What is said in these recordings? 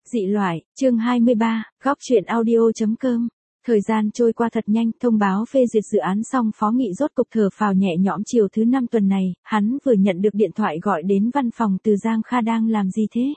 Dị loại, chương 23, góc truyện audio.com. Thời gian trôi qua thật nhanh, thông báo phê duyệt dự án xong Phó Nghị rốt cục thở phào nhẹ nhõm. Chiều thứ 5 tuần này, hắn vừa nhận được điện thoại gọi đến văn phòng từ Giang Kha. Đang làm gì thế?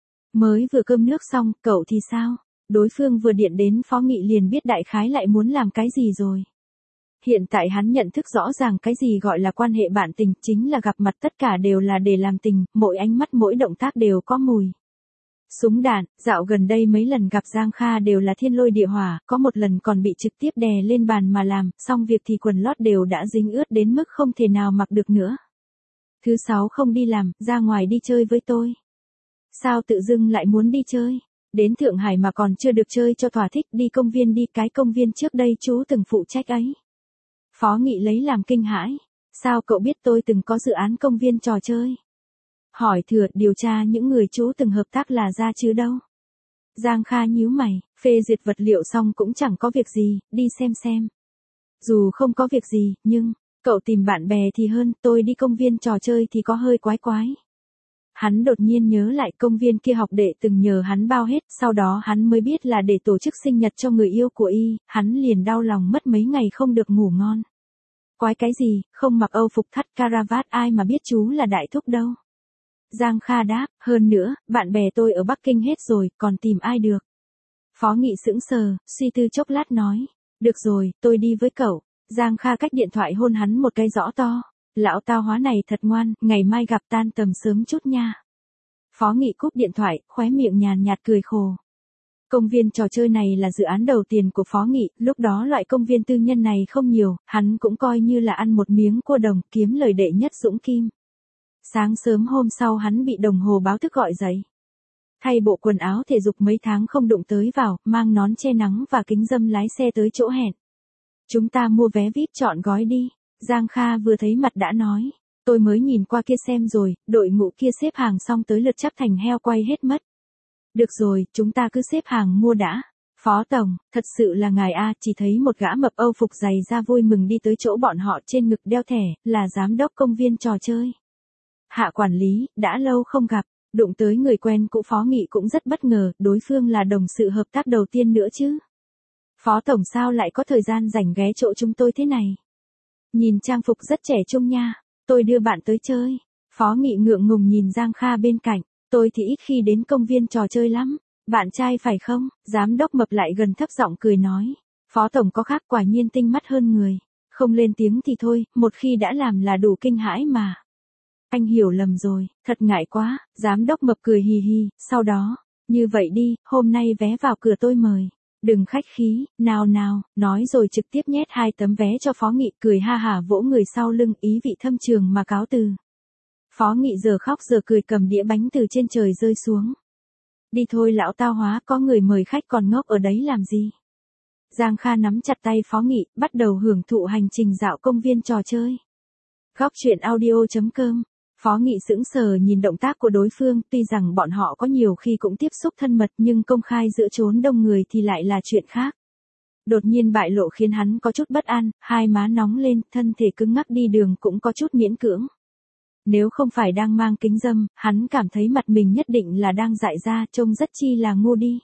Mới vừa cơm nước xong, cậu thì sao? Đối phương vừa điện đến Phó Nghị liền biết đại khái lại muốn làm cái gì rồi. Hiện tại hắn nhận thức rõ ràng cái gì gọi là quan hệ bạn tình, chính là gặp mặt tất cả đều là để làm tình, mỗi ánh mắt mỗi động tác đều có mùi súng đạn. Dạo gần đây mấy lần gặp Giang Kha đều là thiên lôi địa hỏa, có một lần còn bị trực tiếp đè lên bàn mà làm, xong việc thì quần lót đều đã dính ướt đến mức không thể nào mặc được nữa. Thứ 6 không đi làm, ra ngoài đi chơi với tôi. Sao tự dưng lại muốn đi chơi? Đến Thượng Hải mà còn chưa được chơi cho thỏa thích, đi công viên đi, cái công viên trước đây chú từng phụ trách ấy. Phó Nghị lấy làm kinh hãi. Sao cậu biết tôi từng có dự án công viên trò chơi? Hỏi thừa, điều tra những người chú từng hợp tác là ra chứ đâu. Giang Kha nhíu mày, phê duyệt vật liệu xong cũng chẳng có việc gì, đi xem. Dù không có việc gì, nhưng, cậu tìm bạn bè thì hơn, tôi đi công viên trò chơi thì có hơi quái. Hắn đột nhiên nhớ lại công viên kia học đệ từng nhờ hắn bao hết, sau đó hắn mới biết là để tổ chức sinh nhật cho người yêu của y, hắn liền đau lòng mất mấy ngày không được ngủ ngon. Quái cái gì, không mặc Âu phục thắt caravat ai mà biết chú là đại thúc đâu. Giang Kha đáp, hơn nữa, bạn bè tôi ở Bắc Kinh hết rồi, còn tìm ai được. Phó Nghị sững sờ, suy tư chốc lát nói, được rồi, tôi đi với cậu. Giang Kha cách điện thoại hôn hắn một cái rõ to, lão tao hóa này thật ngoan, ngày mai gặp tan tầm sớm chút nha. Phó Nghị cúp điện thoại, khóe miệng nhàn nhạt cười khổ. Công viên trò chơi này là dự án đầu tiền của Phó Nghị, lúc đó loại công viên tư nhân này không nhiều, hắn cũng coi như là ăn một miếng cua đồng, kiếm lời đệ nhất dũng kim. Sáng sớm hôm sau hắn bị đồng hồ báo thức gọi dậy. Thay bộ quần áo thể dục mấy tháng không đụng tới vào, mang nón che nắng và kính râm lái xe tới chỗ hẹn. Chúng ta mua vé VIP chọn gói đi. Giang Kha vừa thấy mặt đã nói. Tôi mới nhìn qua kia xem rồi, đội ngũ kia xếp hàng xong tới lượt chắc thành heo quay hết mất. Được rồi, chúng ta cứ xếp hàng mua đã. Phó Tổng, thật sự là ngài A, chỉ thấy một gã mập Âu phục dày ra vui mừng đi tới chỗ bọn họ, trên ngực đeo thẻ, là giám đốc công viên trò chơi. Hạ quản lý, đã lâu không gặp, đụng tới người quen cũ. Phó Nghị cũng rất bất ngờ, đối phương là đồng sự hợp tác đầu tiên nữa chứ. Phó Tổng sao lại có thời gian rảnh ghé chỗ chúng tôi thế này? Nhìn trang phục rất trẻ trung nha, tôi đưa bạn tới chơi. Phó Nghị ngượng ngùng nhìn Giang Kha bên cạnh, tôi thì ít khi đến công viên trò chơi lắm, bạn trai phải không? Giám đốc mập lại gần thấp giọng cười nói, Phó Tổng có khác, quả nhiên tinh mắt hơn người, không lên tiếng thì thôi, một khi đã làm là đủ kinh hãi mà. Anh hiểu lầm rồi, thật ngại quá. Giám đốc mập cười hì hì, sau đó, như vậy đi, hôm nay vé vào cửa tôi mời. Đừng khách khí, nào, nói rồi trực tiếp nhét 2 tấm vé cho Phó Nghị, cười ha hả vỗ người sau lưng, ý vị thâm trường mà cáo từ. Phó Nghị giờ khóc giờ cười cầm đĩa bánh từ trên trời rơi xuống. Đi thôi lão tao hóa, có người mời khách còn ngốc ở đấy làm gì? Giang Kha nắm chặt tay Phó Nghị, bắt đầu hưởng thụ hành trình dạo công viên trò chơi. Góc truyện audio.com. Phó Nghị sững sờ nhìn động tác của đối phương, tuy rằng bọn họ có nhiều khi cũng tiếp xúc thân mật nhưng công khai giữa chốn đông người thì lại là chuyện khác. Đột nhiên bại lộ khiến hắn có chút bất an, hai má nóng lên, thân thể cứng ngắc, đi đường cũng có chút miễn cưỡng. Nếu không phải đang mang kính râm, hắn cảm thấy mặt mình nhất định là đang dại ra, trông rất chi là ngu đi.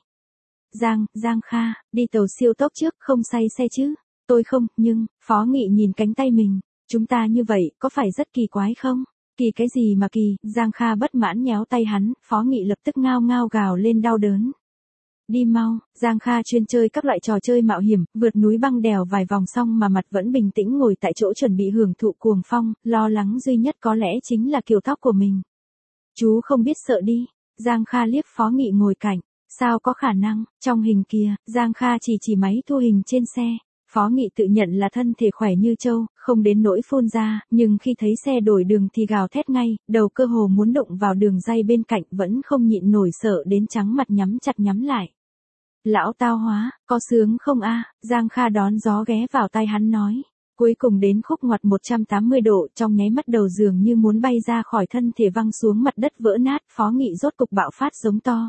Giang Kha, đi tàu siêu tốc trước, không say xe chứ? Tôi không, nhưng, Phó Nghị nhìn cánh tay mình, chúng ta như vậy, có phải rất kỳ quái không? Kỳ cái gì mà kỳ? Giang Kha bất mãn nhéo tay hắn, Phó Nghị lập tức ngao ngao gào lên đau đớn. Đi mau. Giang Kha chuyên chơi các loại trò chơi mạo hiểm, vượt núi băng đèo vài vòng xong mà mặt vẫn bình tĩnh ngồi tại chỗ chuẩn bị hưởng thụ cuồng phong, lo lắng duy nhất có lẽ chính là kiểu tóc của mình. Chú không biết sợ đi. Giang Kha liếc Phó Nghị ngồi cạnh. Sao có khả năng? Trong hình kia, Giang Kha chỉ máy thu hình trên xe. Phó Nghị tự nhận là thân thể khỏe như trâu, không đến nỗi phun ra, nhưng khi thấy xe đổi đường thì gào thét ngay, đầu cơ hồ muốn đụng vào đường ray bên cạnh, vẫn không nhịn nổi, sợ đến trắng mặt nhắm chặt nhắm lại. Lão tao hóa, có sướng không a? Giang Kha đón gió ghé vào tai hắn nói. Cuối cùng đến khúc ngoặt 180 độ, trong nháy mắt đầu dường như muốn bay ra khỏi thân thể, văng xuống mặt đất vỡ nát. Phó Nghị rốt cục bạo phát giống to.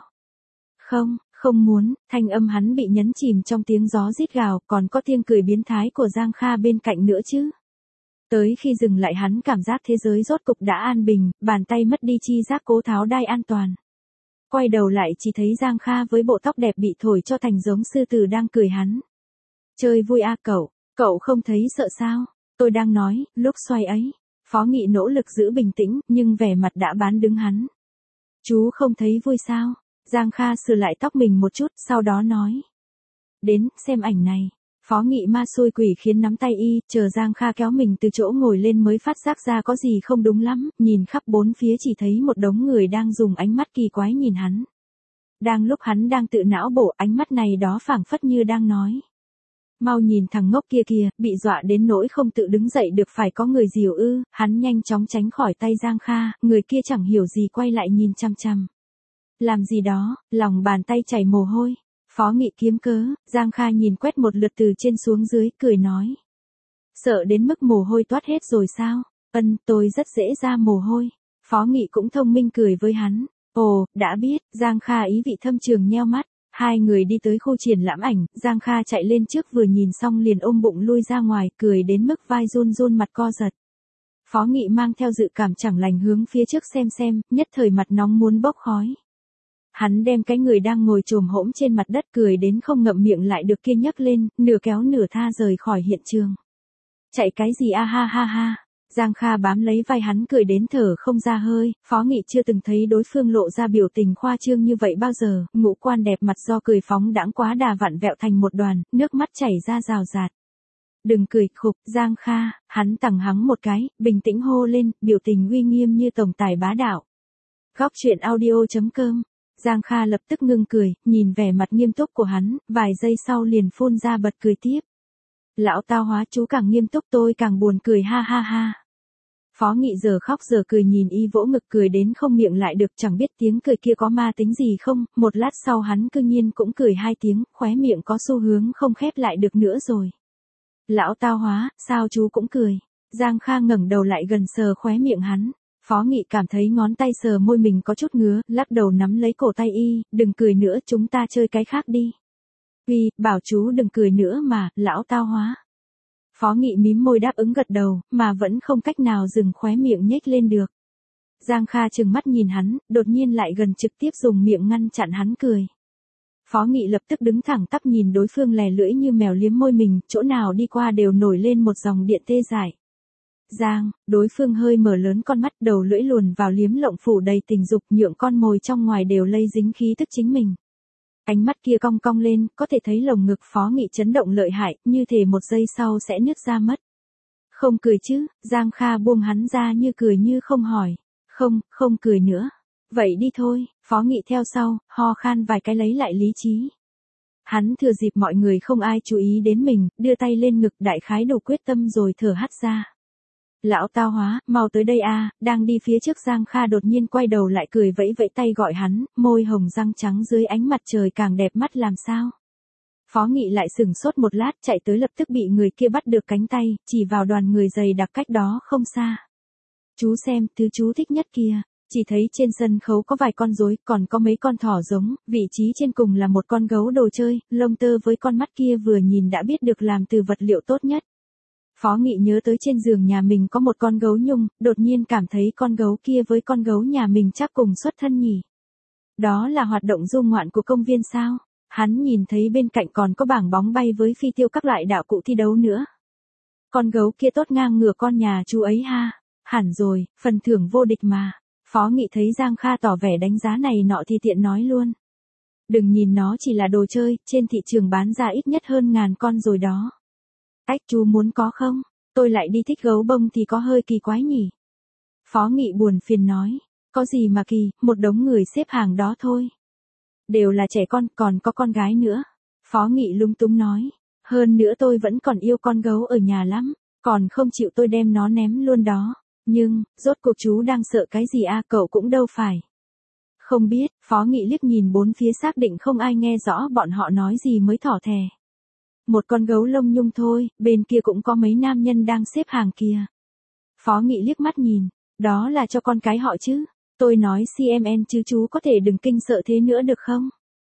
Không muốn, thanh âm hắn bị nhấn chìm trong tiếng gió rít gào, còn có tiếng cười biến thái của Giang Kha bên cạnh nữa chứ. Tới khi dừng lại hắn cảm giác thế giới rốt cục đã an bình, bàn tay mất đi chi giác, cố tháo đai an toàn. quay đầu lại chỉ thấy Giang Kha với bộ tóc đẹp bị thổi cho thành giống sư tử đang cười hắn. Chơi vui à cậu không thấy sợ sao? Tôi đang nói, lúc xoay ấy. Phó Nghị nỗ lực giữ bình tĩnh, nhưng vẻ mặt đã bán đứng hắn. Chú không thấy vui sao? Giang Kha sửa lại tóc mình một chút, sau đó nói. Đến, xem ảnh này. Phó Nghị ma xui quỷ khiến nắm tay y, chờ Giang Kha kéo mình từ chỗ ngồi lên mới phát giác ra có gì không đúng lắm, nhìn khắp bốn phía chỉ thấy một đống người đang dùng ánh mắt kỳ quái nhìn hắn. Đang lúc hắn đang tự não bổ, ánh mắt này đó phảng phất như đang nói. Mau nhìn thằng ngốc kia kìa, bị dọa đến nỗi không tự đứng dậy được, phải có người dìu ư? Hắn nhanh chóng tránh khỏi tay Giang Kha, người kia chẳng hiểu gì quay lại nhìn chăm chăm. Làm gì đó, lòng bàn tay chảy mồ hôi. Phó Nghị kiếm cớ, Giang Kha nhìn quét một lượt từ trên xuống dưới, cười nói. Sợ đến mức mồ hôi toát hết rồi sao? Tôi rất dễ ra mồ hôi. Phó Nghị cũng thông minh cười với hắn. Ồ, đã biết, Giang Kha ý vị thâm trường nheo mắt. Hai người đi tới khu triển lãm ảnh, Giang Kha chạy lên trước vừa nhìn xong liền ôm bụng lui ra ngoài, cười đến mức vai run run mặt co giật. Phó Nghị mang theo dự cảm chẳng lành hướng phía trước xem, nhất thời mặt nóng muốn bốc khói. Hắn đem cái người đang ngồi chồm hổm trên mặt đất cười đến không ngậm miệng lại được kia nhấc lên, nửa kéo nửa tha rời khỏi hiện trường. Chạy cái gì a ha ha ha. Giang Kha bám lấy vai hắn cười đến thở không ra hơi, Phó Nghị chưa từng thấy đối phương lộ ra biểu tình khoa trương như vậy bao giờ, ngũ quan đẹp mặt do cười phóng đãng quá đà vặn vẹo thành một đoàn, nước mắt chảy ra rào rạt. Đừng cười khục, Giang Kha, hắn tằng hắng một cái, bình tĩnh hô lên, biểu tình uy nghiêm như tổng tài bá đạo. Góc truyện audio.com. Giang Kha lập tức ngưng cười, nhìn vẻ mặt nghiêm túc của hắn, vài giây sau liền phun ra bật cười tiếp. Lão tao hóa, chú càng nghiêm túc tôi càng buồn cười ha ha ha. Phó Nghị giờ khóc giờ cười nhìn y vỗ ngực cười đến không miệng lại được, chẳng biết tiếng cười kia có ma tính gì không, một lát sau hắn cư nhiên cũng cười hai tiếng, khóe miệng có xu hướng không khép lại được nữa rồi. Lão tao hóa, sao chú cũng cười? Giang Kha ngẩng đầu lại gần sờ khóe miệng hắn. Phó Nghị cảm thấy ngón tay sờ môi mình có chút ngứa, lắc đầu nắm lấy cổ tay y, đừng cười nữa, chúng ta chơi cái khác đi. Uy, bảo chú đừng cười nữa mà, lão tao hóa. Phó Nghị mím môi đáp ứng gật đầu, mà vẫn không cách nào dừng khóe miệng nhếch lên được. Giang Kha trừng mắt nhìn hắn, đột nhiên lại gần trực tiếp dùng miệng ngăn chặn hắn cười. Phó Nghị lập tức đứng thẳng tắp nhìn đối phương lè lưỡi như mèo liếm môi mình, chỗ nào đi qua đều nổi lên một dòng điện tê dại. Đối phương hơi mở lớn con mắt, đầu lưỡi luồn vào liếm lộng phủ đầy tình dục, nhượng con mồi trong ngoài đều lây dính khí tức chính mình. Ánh mắt kia cong cong lên, có thể thấy lồng ngực Phó Nghị chấn động lợi hại, như thể một giây sau sẽ nứt ra mất. Không cười chứ? Giang Kha buông hắn ra như cười như không hỏi. Không cười nữa. Vậy đi thôi. Phó Nghị theo sau, ho khan vài cái lấy lại lý trí. Hắn thừa dịp mọi người không ai chú ý đến mình, đưa tay lên ngực đại khái đủ quyết tâm rồi thở hắt ra. Lão tao hóa, mau tới đây a. Đang đi phía trước Giang Kha đột nhiên quay đầu lại cười vẫy vẫy tay gọi hắn, môi hồng răng trắng dưới ánh mặt trời càng đẹp mắt làm sao. Phó Nghị lại sửng sốt một lát, chạy tới lập tức bị người kia bắt được cánh tay, chỉ vào đoàn người dày đặc cách đó không xa. Chú xem, thứ chú thích nhất kia. Chỉ thấy trên sân khấu có vài con rối, còn có mấy con thỏ giống, vị trí trên cùng là một con gấu đồ chơi, lông tơ với con mắt kia vừa nhìn đã biết được làm từ vật liệu tốt nhất. Phó Nghị nhớ tới trên giường nhà mình có một con gấu nhung, đột nhiên cảm thấy con gấu kia với con gấu nhà mình chắc cùng xuất thân nhỉ. Đó là hoạt động du ngoạn của công viên sao? Hắn nhìn thấy bên cạnh còn có bảng bóng bay với phi tiêu các loại đạo cụ thi đấu nữa. Con gấu kia tốt ngang ngửa con nhà chú ấy ha. Hẳn rồi, phần thưởng vô địch mà. Phó Nghị thấy Giang Kha tỏ vẻ đánh giá này nọ thì tiện nói luôn. Đừng nhìn nó chỉ là đồ chơi, trên thị trường bán ra ít nhất hơn 1000 con rồi đó. Chú muốn có không? Tôi lại đi thích gấu bông thì có hơi kỳ quái nhỉ. Phó Nghị buồn phiền nói. Có gì mà kỳ, một đống người xếp hàng đó thôi. Đều là trẻ con, còn có con gái nữa. Phó Nghị lúng túng nói. Hơn nữa tôi vẫn còn yêu con gấu ở nhà lắm, còn không chịu tôi đem nó ném luôn đó. Nhưng, rốt cuộc chú đang sợ cái gì a? Cậu cũng đâu phải. Không biết, Phó Nghị liếc nhìn bốn phía xác định không ai nghe rõ bọn họ nói gì mới thỏ thè. Một con gấu lông nhung thôi, bên kia cũng có mấy nam nhân đang xếp hàng kìa. Phó Nghị liếc mắt nhìn, đó là cho con cái họ chứ. Tôi nói CMN chứ chú có thể đừng kinh sợ thế nữa được không?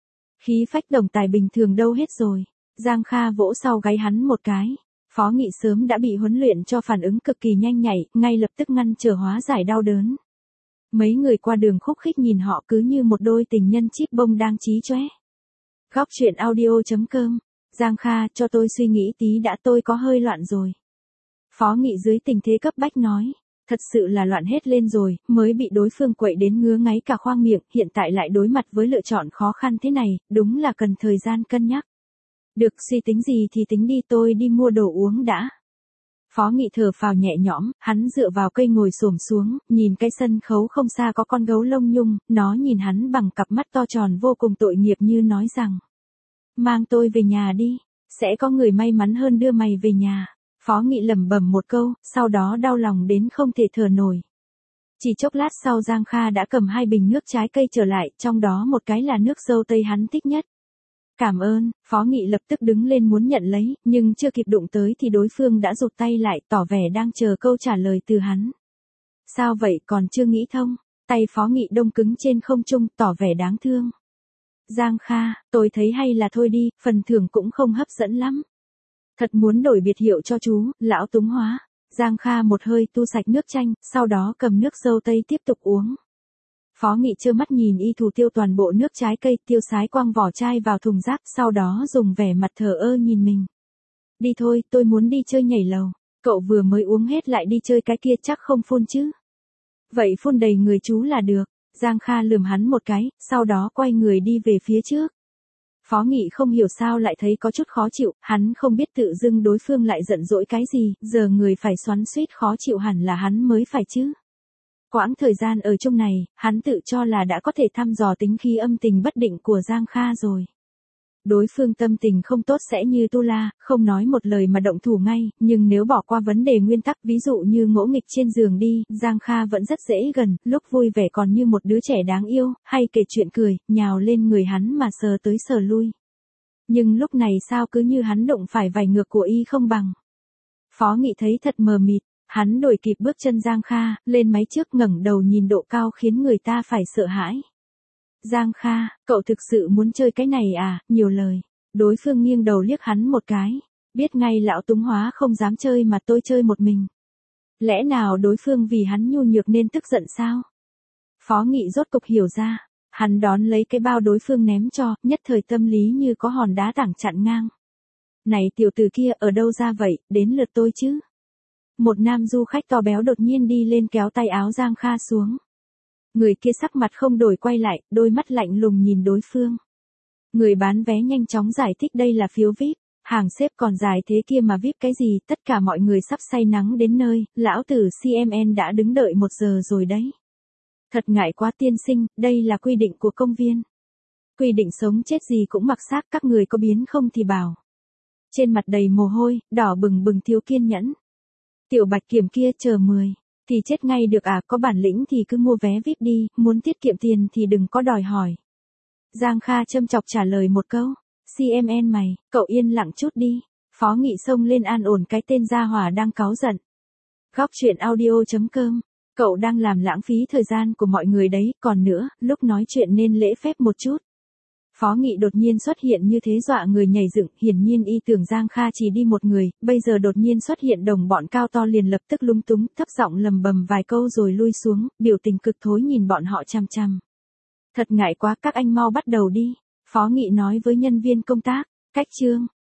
Khí phách tổng tài bình thường đâu hết rồi. Giang Kha vỗ sau gáy hắn một cái. Phó Nghị sớm đã bị huấn luyện cho phản ứng cực kỳ nhanh nhạy, ngay lập tức ngăn trở hóa giải đau đớn. Mấy người qua đường khúc khích nhìn họ cứ như một đôi tình nhân chíp bông đang chí chóe. Góc truyện audio.com. Giang Kha, cho tôi suy nghĩ tí đã, tôi có hơi loạn rồi. Phó Nghị dưới tình thế cấp bách nói. Thật sự là loạn hết lên rồi, mới bị đối phương quậy đến ngứa ngáy cả khoang miệng, hiện tại lại đối mặt với lựa chọn khó khăn thế này, đúng là cần thời gian cân nhắc. Được, suy tính gì thì tính đi, tôi đi mua đồ uống đã. Phó Nghị thở phào nhẹ nhõm, hắn dựa vào cây ngồi xổm xuống, nhìn cái sân khấu không xa có con gấu lông nhung, nó nhìn hắn bằng cặp mắt to tròn vô cùng tội nghiệp như nói rằng. Mang tôi về nhà đi, sẽ có người may mắn hơn đưa mày về nhà. Phó Nghị lẩm bẩm một câu, sau đó đau lòng đến không thể thở nổi. Chỉ chốc lát sau Giang Kha đã cầm 2 bình nước trái cây trở lại, trong đó một cái là nước dâu tây hắn thích nhất. Cảm ơn, Phó Nghị lập tức đứng lên muốn nhận lấy, nhưng chưa kịp đụng tới thì đối phương đã rụt tay lại, tỏ vẻ đang chờ câu trả lời từ hắn. Sao vậy, còn chưa nghĩ thông? Tay Phó Nghị đông cứng trên không trung, tỏ vẻ đáng thương. Giang Kha, tôi thấy hay là thôi đi, phần thưởng cũng không hấp dẫn lắm. Thật muốn đổi biệt hiệu cho chú, lão túng hóa. Giang Kha một hơi tu sạch nước chanh, sau đó cầm nước dâu tây tiếp tục uống. Phó Nghị trơ mắt nhìn y thủ tiêu toàn bộ nước trái cây, tiêu sái quăng vỏ chai vào thùng rác, sau đó dùng vẻ mặt thờ ơ nhìn mình. Đi thôi, tôi muốn đi chơi nhảy lầu. Cậu vừa mới uống hết lại đi chơi cái kia chắc không phun chứ. Vậy phun đầy người chú là được. Giang Kha lườm hắn một cái, sau đó quay người đi về phía trước. Phó Nghị không hiểu sao lại thấy có chút khó chịu, hắn không biết tự dưng đối phương lại giận dỗi cái gì, giờ người phải xoắn xuýt khó chịu hẳn là hắn mới phải chứ. Quãng thời gian ở chung này, hắn tự cho là đã có thể thăm dò tính khí âm tình bất định của Giang Kha rồi. Đối phương tâm tình không tốt sẽ như tu la, không nói một lời mà động thủ ngay, nhưng nếu bỏ qua vấn đề nguyên tắc ví dụ như ngỗ nghịch trên giường đi, Giang Kha vẫn rất dễ gần, lúc vui vẻ còn như một đứa trẻ đáng yêu, hay kể chuyện cười, nhào lên người hắn mà sờ tới sờ lui. Nhưng lúc này sao cứ như hắn đụng phải vài ngược của y không bằng. Phó Nghị thấy thật mờ mịt, hắn đổi kịp bước chân Giang Kha, lên máy trước ngẩng đầu nhìn độ cao khiến người ta phải sợ hãi. Giang Kha, cậu thực sự muốn chơi cái này à, nhiều lời. Đối phương nghiêng đầu liếc hắn một cái. Biết ngay lão túng hóa không dám chơi mà tôi chơi một mình. Lẽ nào đối phương vì hắn nhu nhược nên tức giận sao? Phó Nghị rốt cục hiểu ra. Hắn đón lấy cái bao đối phương ném cho, nhất thời tâm lý như có hòn đá tảng chặn ngang. Này tiểu tử kia ở đâu ra vậy, đến lượt tôi chứ. Một nam du khách to béo đột nhiên đi lên kéo tay áo Giang Kha xuống. Người kia sắc mặt không đổi quay lại, đôi mắt lạnh lùng nhìn đối phương. Người bán vé nhanh chóng giải thích đây là phiếu VIP, hàng xếp còn dài thế kia mà VIP cái gì, tất cả mọi người sắp say nắng đến nơi, lão tử CMN đã đứng đợi 1 giờ rồi đấy. Thật ngại quá tiên sinh, đây là quy định của công viên. Quy định sống chết gì cũng mặc xác, các người có biến không thì bảo. Trên mặt đầy mồ hôi, đỏ bừng bừng thiếu kiên nhẫn. Tiểu Bạch Kiểm kia chờ 10. Thì chết ngay được à, có bản lĩnh thì cứ mua vé VIP đi, muốn tiết kiệm tiền thì đừng có đòi hỏi. Giang Kha châm chọc trả lời một câu, CMN mày, cậu yên lặng chút đi. Phó Nghị xông lên an ổn cái tên gia hỏa đang cáu giận. Góc truyện audio.com, cậu đang làm lãng phí thời gian của mọi người đấy, còn nữa, lúc nói chuyện nên lễ phép một chút. Phó Nghị đột nhiên xuất hiện như thế dọa người nhảy dựng, hiển nhiên y tưởng Giang Kha chỉ đi một người, bây giờ đột nhiên xuất hiện đồng bọn cao to liền lập tức lúng túng, thấp giọng lầm bầm vài câu rồi lui xuống, biểu tình cực thối nhìn bọn họ chằm chằm. Thật ngại quá, các anh mau bắt đầu đi, Phó Nghị nói với nhân viên công tác, cách chương.